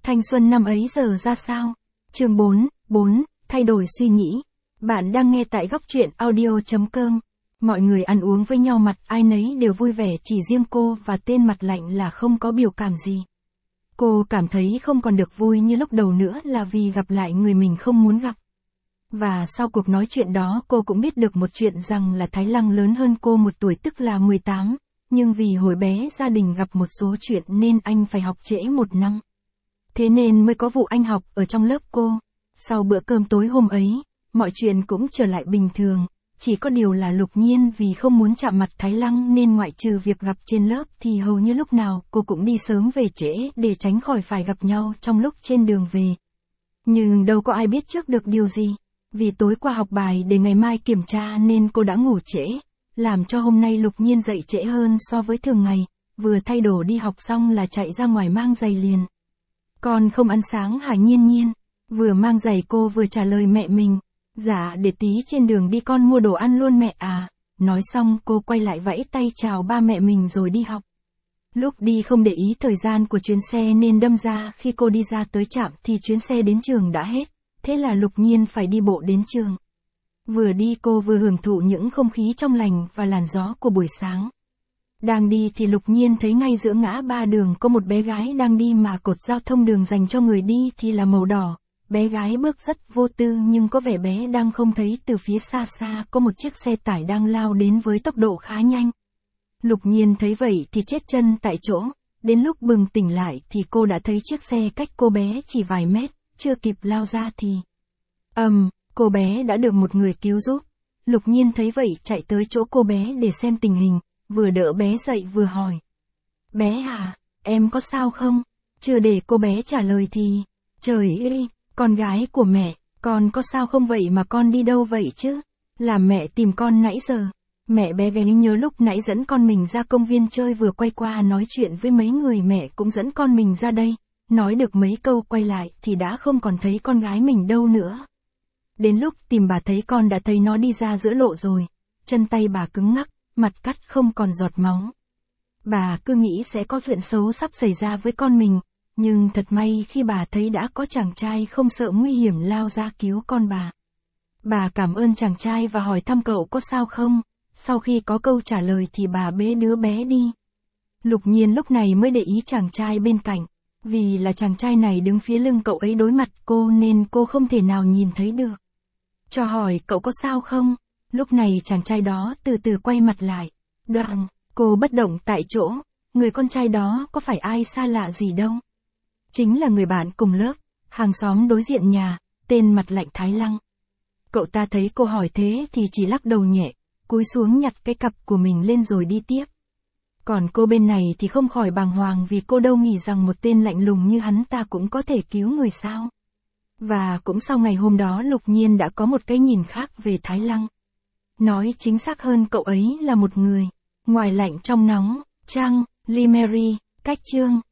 Thanh xuân năm ấy giờ ra sao? Chương 4, thay đổi suy nghĩ. Bạn đang nghe tại góc truyện audio.com. Mọi người ăn uống với nhau mặt ai nấy đều vui vẻ, chỉ riêng cô và tên mặt lạnh là không có biểu cảm gì. Cô cảm thấy không còn được vui như lúc đầu nữa là vì gặp lại người mình không muốn gặp. Và sau cuộc nói chuyện đó cô cũng biết được một chuyện rằng là Thái Lăng lớn hơn cô 1 tuổi tức là 18, nhưng vì hồi bé gia đình gặp một số chuyện nên anh phải học trễ 1 năm. Thế nên mới có vụ anh học ở trong lớp cô. Sau bữa cơm tối hôm ấy, mọi chuyện cũng trở lại bình thường, chỉ có điều là Lục Nhiên vì không muốn chạm mặt Thái Lăng nên ngoại trừ việc gặp trên lớp thì hầu như lúc nào cô cũng đi sớm về trễ để tránh khỏi phải gặp nhau trong lúc trên đường về. Nhưng đâu có ai biết trước được điều gì, vì tối qua học bài để ngày mai kiểm tra nên cô đã ngủ trễ, làm cho hôm nay Lục Nhiên dậy trễ hơn so với thường ngày, vừa thay đồ đi học xong là chạy ra ngoài mang giày liền. Con không ăn sáng hả Nhiên Nhiên? Vừa mang giày cô vừa trả lời mẹ mình. Dạ để tí trên đường đi con mua đồ ăn luôn mẹ à. Nói xong cô quay lại vẫy tay chào ba mẹ mình rồi đi học. Lúc đi không để ý thời gian của chuyến xe nên đâm ra khi cô đi ra tới trạm thì chuyến xe đến trường đã hết. Thế là Lục Nhiên phải đi bộ đến trường. Vừa đi cô vừa hưởng thụ những không khí trong lành và làn gió của buổi sáng. Đang đi thì Lục Nhiên thấy ngay giữa ngã ba đường có một bé gái đang đi mà cột giao thông đường dành cho người đi thì là màu đỏ. Bé gái bước rất vô tư nhưng có vẻ bé đang không thấy từ phía xa xa có một chiếc xe tải đang lao đến với tốc độ khá nhanh. Lục Nhiên thấy vậy thì chết chân tại chỗ, đến lúc bừng tỉnh lại thì cô đã thấy chiếc xe cách cô bé chỉ vài mét, chưa kịp lao ra thì cô bé đã được một người cứu giúp. Lục Nhiên thấy vậy chạy tới chỗ cô bé để xem tình hình, vừa đỡ bé dậy vừa hỏi. Bé à, em có sao không? Chưa để cô bé trả lời thì, trời ơi, con gái của mẹ, con có sao không vậy mà con đi đâu vậy chứ? Là mẹ tìm con nãy giờ. Mẹ bé gái nhớ lúc nãy dẫn con mình ra công viên chơi vừa quay qua nói chuyện với mấy người mẹ cũng dẫn con mình ra đây. Nói được mấy câu quay lại thì đã không còn thấy con gái mình đâu nữa. Đến lúc tìm bà thấy con đã thấy nó đi ra giữa lộ rồi. Chân tay bà cứng ngắc, mặt cắt không còn giọt máu. Bà cứ nghĩ sẽ có chuyện xấu sắp xảy ra với con mình. Nhưng thật may khi bà thấy đã có chàng trai không sợ nguy hiểm lao ra cứu con bà. Bà cảm ơn chàng trai và hỏi thăm cậu có sao không. Sau khi có câu trả lời thì bà bế đứa bé đi. Lục Nhiên lúc này mới để ý chàng trai bên cạnh. Vì là chàng trai này đứng phía lưng cậu ấy đối mặt cô nên cô không thể nào nhìn thấy được. Cho hỏi cậu có sao không? Lúc này chàng trai đó từ từ quay mặt lại. Đoạn, cô bất động tại chỗ. Người con trai đó có phải ai xa lạ gì đâu. Chính là người bạn cùng lớp, hàng xóm đối diện nhà, tên mặt lạnh Thái Lăng. Cậu ta thấy cô hỏi thế thì chỉ lắc đầu nhẹ, cúi xuống nhặt cái cặp của mình lên rồi đi tiếp. Còn cô bên này thì không khỏi bàng hoàng vì cô đâu nghĩ rằng một tên lạnh lùng như hắn ta cũng có thể cứu người sao. Và cũng sau ngày hôm đó Lục Nhiên đã có một cái nhìn khác về Thái Lăng. Nói chính xác hơn cậu ấy là một người, ngoài lạnh trong nóng, Trang, Lee Mary, cách chương.